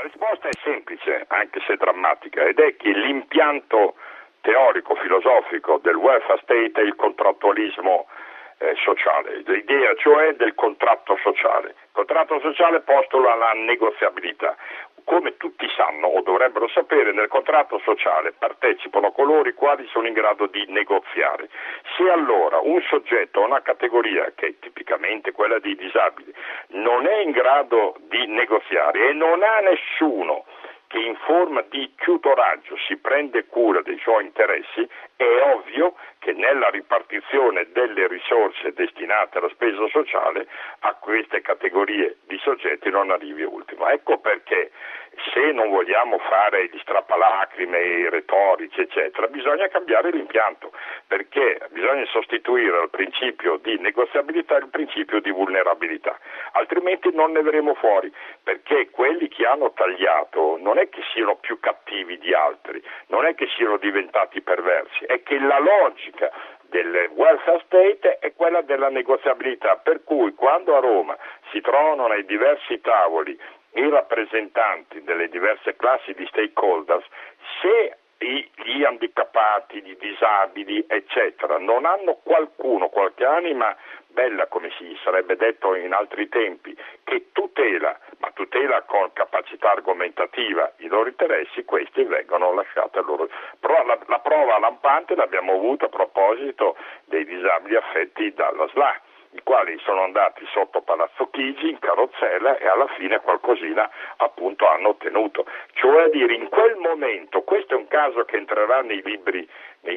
risposta è semplice, anche se drammatica, ed è che l'impianto teorico-filosofico del welfare state è il contrattualismo sociale, l'idea cioè del contratto sociale. Il contratto sociale postula la negoziabilità. Come tutti sanno o dovrebbero sapere, nel contratto sociale partecipano coloro i quali sono in grado di negoziare. Se allora un soggetto o una categoria, che è tipicamente quella dei disabili, non è in grado di negoziare e non ha nessuno che in forma di tutoraggio si prende cura dei suoi interessi, è ovvio che nella ripartizione delle risorse destinate alla spesa sociale a queste categorie di soggetti non arrivi ultimo. Ecco perché, se non vogliamo fare gli strappalacrime, i retorici eccetera, bisogna cambiare l'impianto, perché bisogna sostituire al principio di negoziabilità il principio di vulnerabilità, altrimenti non ne verremo fuori, perché quelli che hanno tagliato non è che siano più cattivi di altri, non è che siano diventati perversi, è che la logica del welfare state è quella della negoziabilità, per cui quando a Roma si trovano nei diversi tavoli i rappresentanti delle diverse classi di stakeholders, se gli handicappati, i disabili, eccetera, non hanno qualcuno, qualche anima bella, come si sarebbe detto in altri tempi, che tutela, ma tutela con capacità argomentativa i loro interessi, questi vengono lasciati a loro. Però la prova lampante l'abbiamo avuta a proposito dei disabili affetti dalla SLA, i quali sono andati sotto Palazzo Chigi in carrozzella e alla fine qualcosina appunto hanno ottenuto. Cioè dire, in quel momento, questo è un caso che entrerà nei libri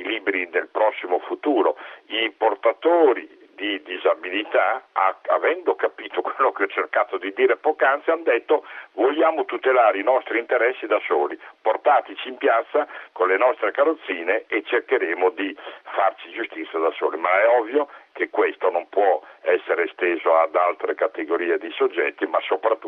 del prossimo futuro, i portatori di disabilità, avendo capito quello che ho cercato di dire poc'anzi, hanno detto: vogliamo tutelare i nostri interessi da soli, portateci in piazza con le nostre carrozzine e cercheremo di farci giustizia da soli. Ma è ovvio che questo non può essere esteso ad altre categorie di soggetti, ma soprattutto